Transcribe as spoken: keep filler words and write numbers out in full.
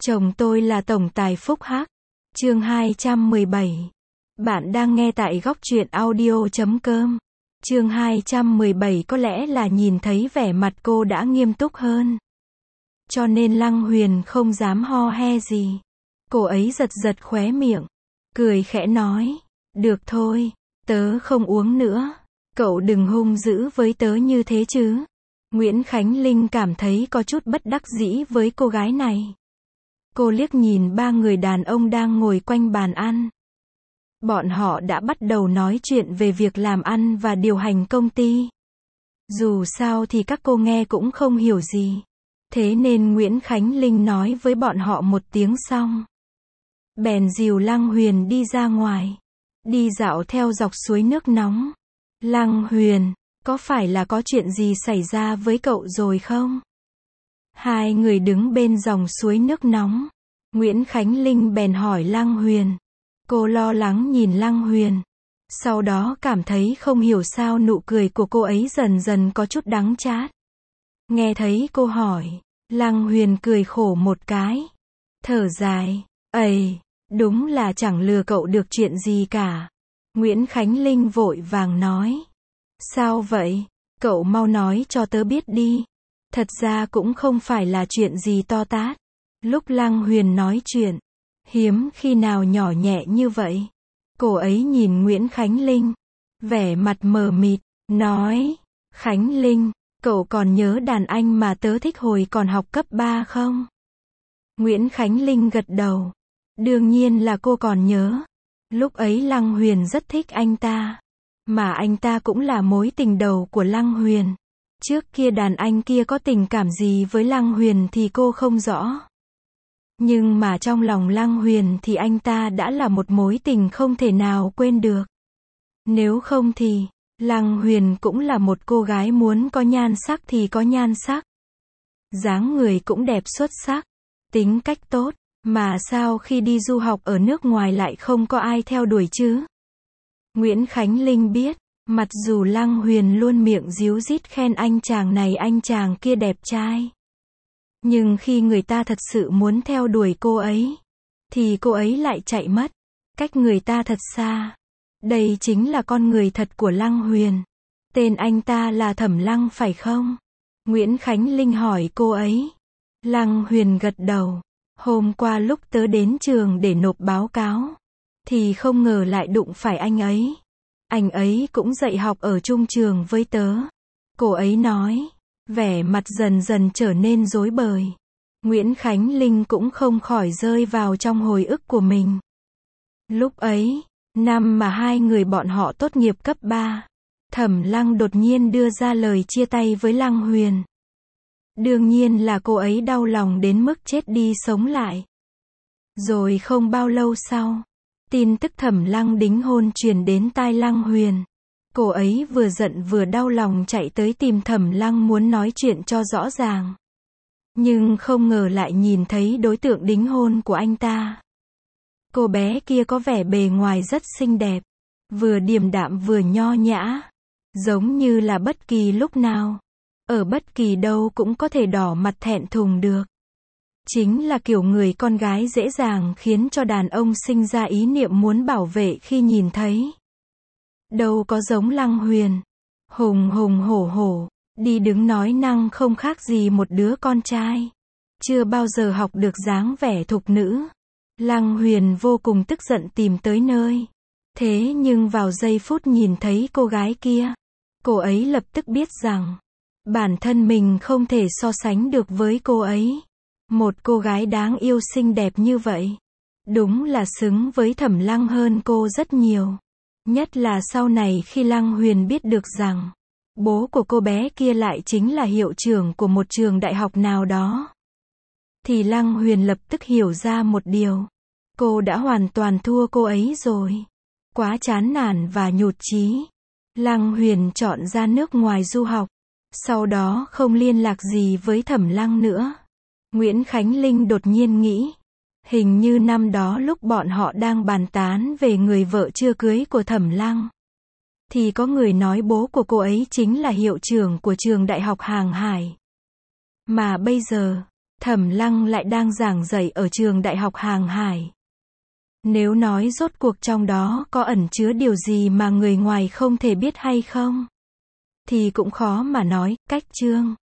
Chồng tôi là tổng tài Phúc Hắc. Chương hai trăm mười bảy. Bạn đang nghe tại góc truyện audio chấm com. Chương hai trăm mười bảy có lẽ là nhìn thấy vẻ mặt cô đã nghiêm túc hơn. Cho nên Lăng Huyền không dám ho he gì. Cô ấy giật giật khóe miệng. Cười khẽ nói. Được thôi, tớ không uống nữa. Cậu đừng hung dữ với tớ như thế chứ. Nguyễn Khánh Linh cảm thấy có chút bất đắc dĩ với cô gái này. Cô liếc nhìn ba người đàn ông đang ngồi quanh bàn ăn. Bọn họ đã bắt đầu nói chuyện về việc làm ăn và điều hành công ty. Dù sao thì các cô nghe cũng không hiểu gì. Thế nên Nguyễn Khánh Linh nói với bọn họ một tiếng xong. Bèn dìu Lăng Huyền đi ra ngoài. Đi dạo theo dọc suối nước nóng. Lăng Huyền, có phải là có chuyện gì xảy ra với cậu rồi không? Hai người đứng bên dòng suối nước nóng. Nguyễn Khánh Linh bèn hỏi Lăng Huyền. Cô lo lắng nhìn Lăng Huyền. Sau đó cảm thấy không hiểu sao nụ cười của cô ấy dần dần có chút đắng chát. Nghe thấy cô hỏi, Lăng Huyền cười khổ một cái. Thở dài, ầy, đúng là chẳng lừa cậu được chuyện gì cả. Nguyễn Khánh Linh vội vàng nói. Sao vậy? Cậu mau nói cho tớ biết đi. Thật ra cũng không phải là chuyện gì to tát. Lúc Lăng Huyền nói chuyện, hiếm khi nào nhỏ nhẹ như vậy. Cô ấy nhìn Nguyễn Khánh Linh, vẻ mặt mờ mịt, nói, Khánh Linh, cậu còn nhớ đàn anh mà tớ thích hồi còn học cấp ba không? Nguyễn Khánh Linh gật đầu. Đương nhiên là cô còn nhớ. Lúc ấy Lăng Huyền rất thích anh ta. Mà anh ta cũng là mối tình đầu của Lăng Huyền. Trước kia đàn anh kia có tình cảm gì với Lăng Huyền thì cô không rõ. Nhưng mà trong lòng Lăng Huyền thì anh ta đã là một mối tình không thể nào quên được. Nếu không thì, Lăng Huyền cũng là một cô gái muốn có nhan sắc thì có nhan sắc. Dáng người cũng đẹp xuất sắc, tính cách tốt, mà sao khi đi du học ở nước ngoài lại không có ai theo đuổi chứ? Nguyễn Khánh Linh biết, mặc dù Lăng Huyền luôn miệng díu dít khen anh chàng này anh chàng kia đẹp trai. Nhưng khi người ta thật sự muốn theo đuổi cô ấy, thì cô ấy lại chạy mất, cách người ta thật xa. Đây chính là con người thật của Lăng Huyền. Tên anh ta là Thẩm Lăng phải không? Nguyễn Khánh Linh hỏi cô ấy. Lăng Huyền gật đầu. Hôm qua lúc tớ đến trường để nộp báo cáo, thì không ngờ lại đụng phải anh ấy. Anh ấy cũng dạy học ở chung trường với tớ. Cô ấy nói, vẻ mặt dần dần trở nên rối bời. Nguyễn Khánh Linh cũng không khỏi rơi vào trong hồi ức của mình. Lúc ấy, năm mà hai người bọn họ tốt nghiệp cấp ba, Thẩm Lăng đột nhiên đưa ra lời chia tay với Lăng Huyền. Đương nhiên là cô ấy đau lòng đến mức chết đi sống lại. Rồi không bao lâu sau, tin tức Thẩm Lăng đính hôn truyền đến tai Lăng Huyền. Cô ấy vừa giận vừa đau lòng chạy tới tìm Thẩm Lăng muốn nói chuyện cho rõ ràng. Nhưng không ngờ lại nhìn thấy đối tượng đính hôn của anh ta. Cô bé kia có vẻ bề ngoài rất xinh đẹp, vừa điềm đạm vừa nho nhã, giống như là bất kỳ lúc nào, ở bất kỳ đâu cũng có thể đỏ mặt thẹn thùng được. Chính là kiểu người con gái dễ dàng khiến cho đàn ông sinh ra ý niệm muốn bảo vệ khi nhìn thấy. Đâu có giống Lăng Huyền, hùng hùng hổ hổ, đi đứng nói năng không khác gì một đứa con trai. Chưa bao giờ học được dáng vẻ thục nữ. Lăng Huyền vô cùng tức giận tìm tới nơi. Thế nhưng vào giây phút nhìn thấy cô gái kia, cô ấy lập tức biết rằng, bản thân mình không thể so sánh được với cô ấy. Một cô gái đáng yêu xinh đẹp như vậy, đúng là xứng với Thẩm Lăng hơn cô rất nhiều. Nhất là sau này khi Lăng Huyền biết được rằng, bố của cô bé kia lại chính là hiệu trưởng của một trường đại học nào đó. Thì Lăng Huyền lập tức hiểu ra một điều. Cô đã hoàn toàn thua cô ấy rồi. Quá chán nản và nhụt chí, Lăng Huyền chọn ra nước ngoài du học. Sau đó không liên lạc gì với Thẩm Lăng nữa. Nguyễn Khánh Linh đột nhiên nghĩ, hình như năm đó lúc bọn họ đang bàn tán về người vợ chưa cưới của Thẩm Lăng, thì có người nói bố của cô ấy chính là hiệu trưởng của trường đại học Hàng Hải. Mà bây giờ, Thẩm Lăng lại đang giảng dạy ở trường Đại học Hàng Hải. Nếu nói rốt cuộc trong đó có ẩn chứa điều gì mà người ngoài không thể biết hay không, thì cũng khó mà nói, cách chương